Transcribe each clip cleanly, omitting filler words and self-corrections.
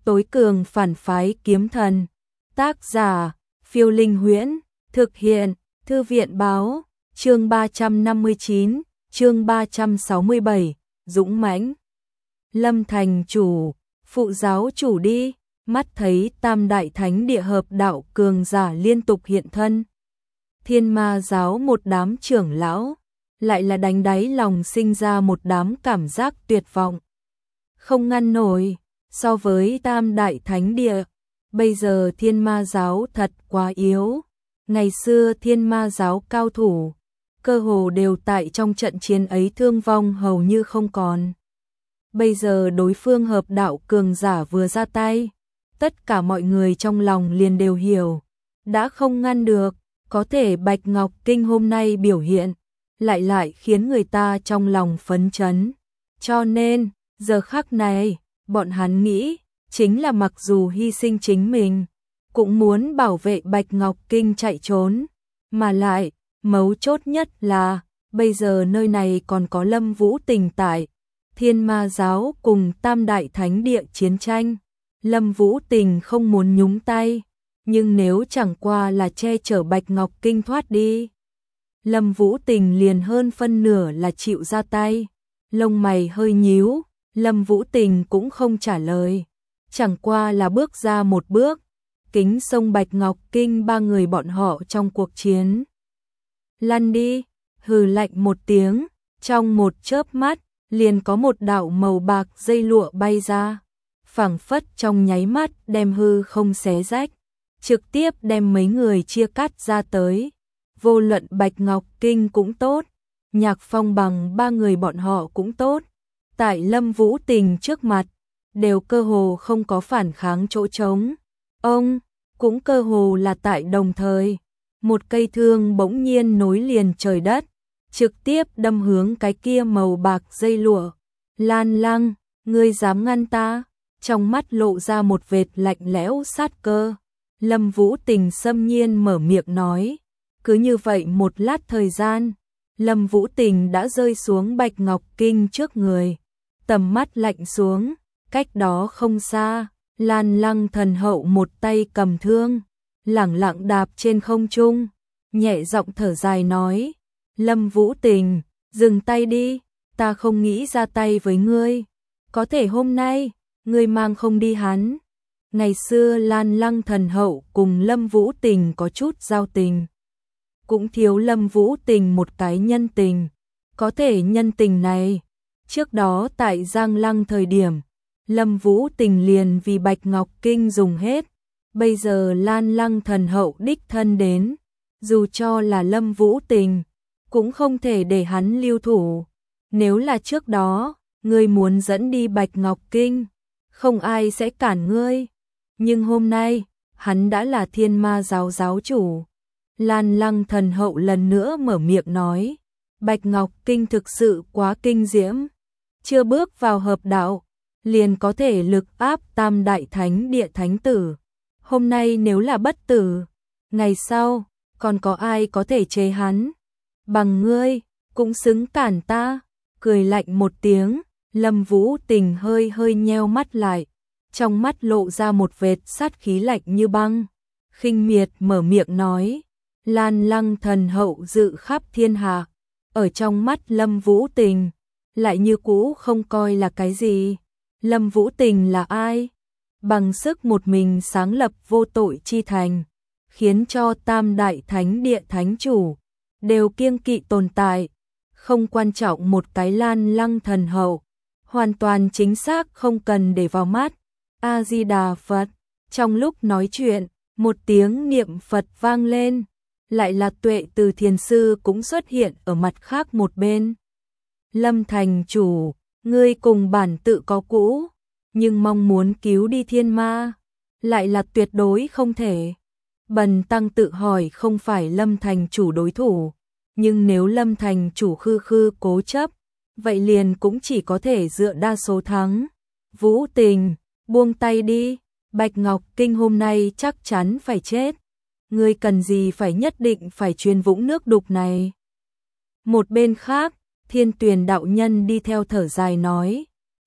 tối cường phản phái kiếm thần. Tác giả, Phiêu Linh Huyễn, thực hiện, Thư viện báo, chương 359, chương 367, dũng mãnh. Lâm thành chủ, phụ giáo chủ đi, mắt thấy tam đại thánh địa hợp đạo cường giả liên tục hiện thân. Thiên ma giáo một đám trưởng lão, lại là đánh đáy lòng sinh ra một đám cảm giác tuyệt vọng. Không ngăn nổi, so với tam đại thánh địa, bây giờ thiên ma giáo thật quá yếu. Ngày xưa thiên ma giáo cao thủ, cơ hồ đều tại trong trận chiến ấy thương vong hầu như không còn. Bây giờ đối phương hợp đạo cường giả vừa ra tay, tất cả mọi người trong lòng liền đều hiểu, đã không ngăn được, có thể Bạch Ngọc Kinh hôm nay biểu hiện, lại khiến người ta trong lòng phấn chấn. Cho nên, giờ khắc này, bọn hắn nghĩ, chính là mặc dù hy sinh chính mình, cũng muốn bảo vệ Bạch Ngọc Kinh chạy trốn, mà lại, mấu chốt nhất là, bây giờ nơi này còn có Lâm Vũ Tình tại, thiên ma giáo cùng tam đại thánh địa chiến tranh. Lâm Vũ Tình không muốn nhúng tay, nhưng nếu chẳng qua là che chở Bạch Ngọc Kinh thoát đi, Lâm Vũ Tình liền hơn phân nửa là chịu ra tay. Lông mày hơi nhíu, Lâm Vũ Tình cũng không trả lời, chẳng qua là bước ra một bước, kính xông Bạch Ngọc Kinh ba người bọn họ trong cuộc chiến. Lăn đi, hừ lạnh một tiếng, trong một chớp mắt, liền có một đạo màu bạc dây lụa bay ra, phảng phất trong nháy mắt đem hư không xé rách, trực tiếp đem mấy người chia cắt ra tới. Vô luận Bạch Ngọc Kinh cũng tốt, Nhạc Phong Bằng ba người bọn họ cũng tốt, tại Lâm Vũ Tình trước mặt, đều cơ hồ không có phản kháng chỗ trống. Ông, cũng cơ hồ là tại đồng thời, một cây thương bỗng nhiên nối liền trời đất, trực tiếp đâm hướng cái kia màu bạc dây lụa. Lan Lăng, ngươi dám ngăn ta? Trong mắt lộ ra một vệt lạnh lẽo sát cơ. Lâm Vũ Tình xâm nhiên mở miệng nói. Cứ như vậy một lát thời gian, Lâm Vũ Tình đã rơi xuống Bạch Ngọc Kinh trước người. Tầm mắt lạnh xuống, cách đó không xa, Lan Lăng thần hậu một tay cầm thương, lẳng lặng đạp trên không trung, nhẹ giọng thở dài nói. Lâm Vũ Tình, dừng tay đi, ta không nghĩ ra tay với ngươi. Có thể hôm nay, ngươi mang không đi hắn. Ngày xưa Lan Lăng thần hậu cùng Lâm Vũ Tình có chút giao tình, cũng thiếu Lâm Vũ Tình một cái nhân tình. Có thể nhân tình này, trước đó tại Giang Lăng thời điểm, Lâm Vũ Tình liền vì Bạch Ngọc Kinh dùng hết. Bây giờ Lan Lăng thần hậu đích thân đến, dù cho là Lâm Vũ Tình, cũng không thể để hắn lưu thủ. Nếu là trước đó, ngươi muốn dẫn đi Bạch Ngọc Kinh, không ai sẽ cản ngươi. Nhưng hôm nay, hắn đã là thiên ma giáo giáo chủ. Lan Lăng thần hậu lần nữa mở miệng nói. Bạch Ngọc Kinh thực sự quá kinh diễm. Chưa bước vào hợp đạo, liền có thể lực áp tam đại thánh địa thánh tử. Hôm nay nếu là bất tử, ngày sau, còn có ai có thể chế hắn? Bằng ngươi, cũng xứng cản ta. Cười lạnh một tiếng, Lâm Vũ Tình hơi nheo mắt lại, trong mắt lộ ra một vệt sát khí lạnh như băng. Khinh miệt mở miệng nói. Lan Lăng thần hậu dự khắp thiên hạ, ở trong mắt Lâm Vũ Tình, lại như cũ không coi là cái gì. Lâm Vũ Tình là ai? Bằng sức một mình sáng lập vô tội chi thành, khiến cho tam đại thánh địa thánh chủ đều kiêng kỵ tồn tại. Không quan trọng một cái Lan Lăng thần hậu, hoàn toàn chính xác không cần để vào mắt. A Di Đà Phật. Trong lúc nói chuyện, một tiếng niệm Phật vang lên, lại là Tuệ Từ thiền sư cũng xuất hiện ở mặt khác một bên. Lâm thành chủ, ngươi cùng bản tự có cũ, nhưng mong muốn cứu đi thiên ma, lại là tuyệt đối không thể. Bần tăng tự hỏi không phải Lâm thành chủ đối thủ, nhưng nếu Lâm thành chủ khư cố chấp, vậy liền cũng chỉ có thể dựa đa số thắng. Vũ Tình, buông tay đi, Bạch Ngọc Kinh hôm nay chắc chắn phải chết. Ngươi cần gì phải nhất định phải truyền vũng nước đục này? Một bên khác, Thiên Tuyền đạo nhân đi theo thở dài nói.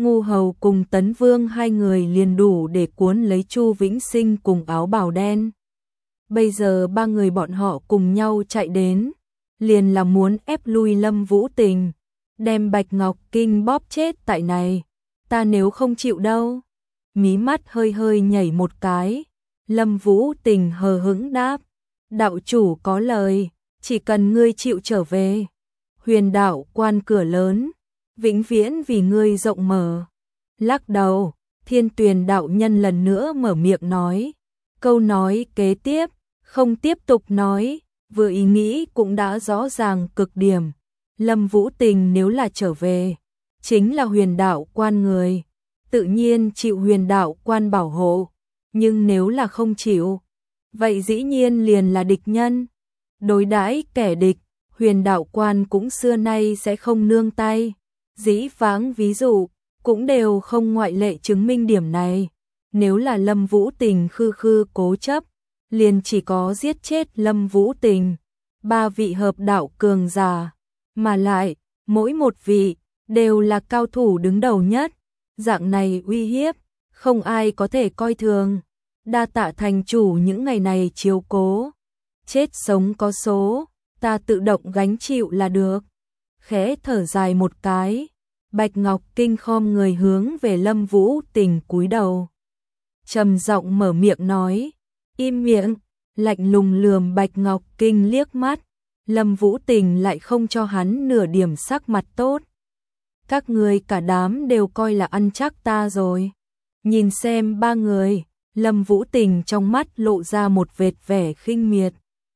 Ngu Hầu cùng Tấn Vương hai người liền đủ để cuốn lấy Chu Vĩnh Sinh cùng áo bào đen. Bây giờ ba người bọn họ cùng nhau chạy đến, liền là muốn ép lui Lâm Vũ Tình, đem Bạch Ngọc Kinh bóp chết tại này. Ta nếu không chịu đâu. Mí mắt hơi hơi nhảy một cái, Lâm Vũ Tình hờ hững đáp, đạo chủ có lời, chỉ cần ngươi chịu trở về. Huyền đạo quan cửa lớn, vĩnh viễn vì ngươi rộng mở. Lắc đầu, Thiên Tuyền đạo nhân lần nữa mở miệng nói, câu nói kế tiếp, không tiếp tục nói, vừa ý nghĩ cũng đã rõ ràng cực điểm. Lâm Vũ Tình nếu là trở về, chính là huyền đạo quan người, tự nhiên chịu huyền đạo quan bảo hộ, nhưng nếu là không chịu, vậy dĩ nhiên liền là địch nhân. Đối đãi kẻ địch, huyền đạo quan cũng xưa nay sẽ không nương tay. Dĩ vãng ví dụ, cũng đều không ngoại lệ chứng minh điểm này. Nếu là Lâm Vũ Tình khư khư cố chấp, liền chỉ có giết chết Lâm Vũ Tình. Ba vị hợp đạo cường giả, mà lại, mỗi một vị, đều là cao thủ đứng đầu nhất. Dạng này uy hiếp, không ai có thể coi thường. Đa tạ thành chủ những ngày này chiếu cố. Chết sống có số, ta tự động gánh chịu là được. Khẽ thở dài một cái, Bạch Ngọc Kinh khom người hướng về Lâm Vũ Tình cúi đầu. Trầm giọng mở miệng nói, im miệng, lạnh lùng lườm Bạch Ngọc Kinh liếc mắt. Lâm Vũ Tình lại không cho hắn nửa điểm sắc mặt tốt. Các người cả đám đều coi là ăn chắc ta rồi. Nhìn xem ba người, Lâm Vũ Tình trong mắt lộ ra một vệt vẻ khinh miệt.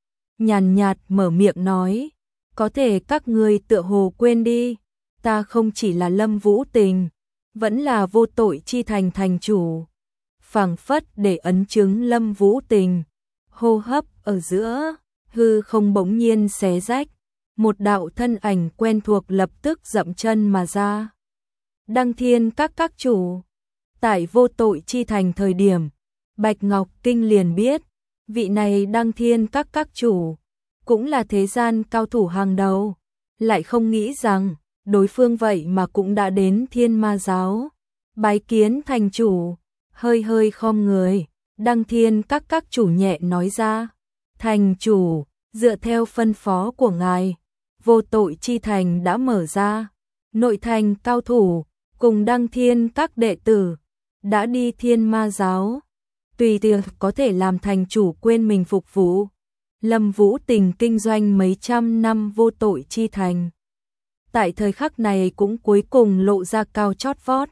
Nhàn nhạt mở miệng nói, có thể các người tựa hồ quên đi, ta không chỉ là Lâm Vũ Tình, vẫn là Vô Tội Chi Thành thành chủ. Phảng phất để ấn chứng Lâm Vũ Tình, hô hấp ở giữa, hư không bỗng nhiên xé rách, một đạo thân ảnh quen thuộc lập tức dậm chân mà ra. Đăng Thiên các chủ. Tại Vô Tội Chi Thành thời điểm, Bạch Ngọc Kinh liền biết, vị này Đăng Thiên các chủ, cũng là thế gian cao thủ hàng đầu, lại không nghĩ rằng, đối phương vậy mà cũng đã đến Thiên Ma giáo. Bái kiến thành chủ, hơi hơi khom người, Đăng Thiên các chủ nhẹ nói ra, thành chủ, dựa theo phân phó của ngài, Vô Tội Chi Thành đã mở ra, nội thành cao thủ, cùng Đăng Thiên các đệ tử, đã đi Thiên Ma giáo, tùy tiện có thể làm thành chủ quên mình phục vụ. Lâm Vũ Tình kinh doanh mấy trăm năm Vô Tội Chi Thành, tại thời khắc này cũng cuối cùng lộ ra cao chót vót.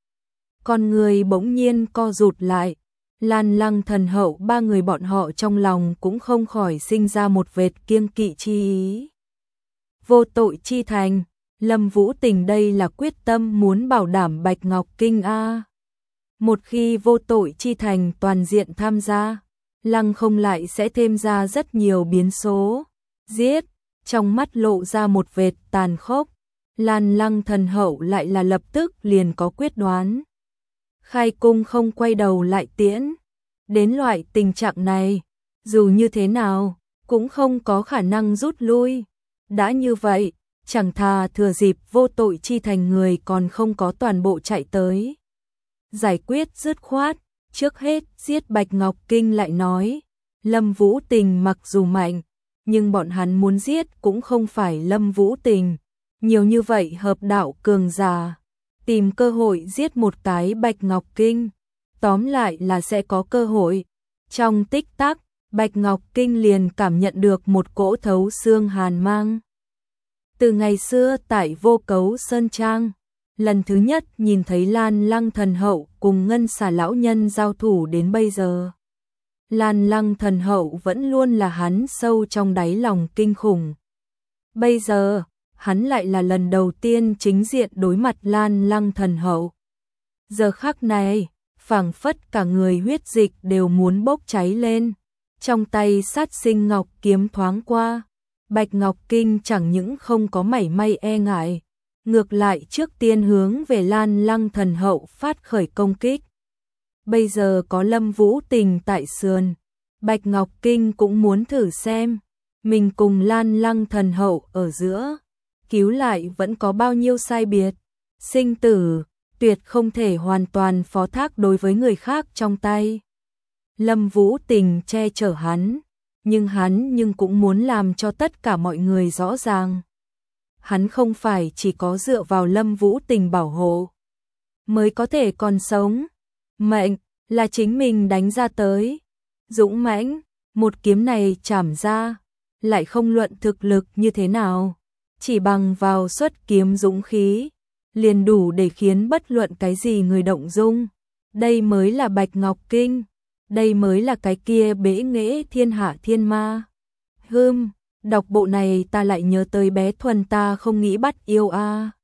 Con người bỗng nhiên co rụt lại, Lan Lăng Thần Hậu ba người bọn họ trong lòng cũng không khỏi sinh ra một vệt kiêng kỵ chi ý. Vô Tội Chi Thành, Lâm Vũ Tình đây là quyết tâm muốn bảo đảm Bạch Ngọc Kinh a. Một khi Vô Tội Chi Thành toàn diện tham gia, Lăng không lại sẽ thêm ra rất nhiều biến số. Giết, trong mắt lộ ra một vệt tàn khốc, Lan Lăng Thần Hậu lại là lập tức liền có quyết đoán. Khai cung không quay đầu lại tiễn. Đến loại tình trạng này, dù như thế nào, cũng không có khả năng rút lui. Đã như vậy, chẳng thà thừa dịp Vô Tội Chi Thành người còn không có toàn bộ chạy tới. Giải quyết dứt khoát, trước hết giết Bạch Ngọc Kinh lại nói. Lâm Vũ Tình mặc dù mạnh, nhưng bọn hắn muốn giết cũng không phải Lâm Vũ Tình. Nhiều như vậy hợp đạo cường giả, tìm cơ hội giết một cái Bạch Ngọc Kinh, tóm lại là sẽ có cơ hội. Trong tích tắc, Bạch Ngọc Kinh liền cảm nhận được một cỗ thấu xương hàn mang. Từ ngày xưa tại Vô Cấu Sơn Trang, lần thứ nhất nhìn thấy Lan Lăng Thần Hậu cùng Ngân Xà lão nhân giao thủ đến bây giờ. Lan Lăng Thần Hậu vẫn luôn là hắn sâu trong đáy lòng kinh khủng. Bây giờ, hắn lại là lần đầu tiên chính diện đối mặt Lan Lăng Thần Hậu. Giờ khắc này, phảng phất cả người huyết dịch đều muốn bốc cháy lên. Trong tay sát sinh ngọc kiếm thoáng qua, Bạch Ngọc Kinh chẳng những không có mảy may e ngại, ngược lại trước tiên hướng về Lan Lăng Thần Hậu phát khởi công kích. Bây giờ có Lâm Vũ Tình tại sườn, Bạch Ngọc Kinh cũng muốn thử xem, mình cùng Lan Lăng Thần Hậu ở giữa, cứu lại vẫn có bao nhiêu sai biệt. Sinh tử, tuyệt không thể hoàn toàn phó thác đối với người khác trong tay. Lâm Vũ Tình che chở hắn, nhưng cũng muốn làm cho tất cả mọi người rõ ràng. Hắn không phải chỉ có dựa vào Lâm Vũ Tình bảo hộ mới có thể còn sống. Mệnh là chính mình đánh ra tới. Dũng mãnh, một kiếm này chảm ra, lại không luận thực lực như thế nào, chỉ bằng vào xuất kiếm dũng khí, liền đủ để khiến bất luận cái gì người động dung. Đây mới là Bạch Ngọc Kinh, đây mới là cái kia bế nghệ thiên hạ thiên ma. Đọc bộ này ta lại nhớ tới bé Thuần ta không nghĩ bắt yêu a.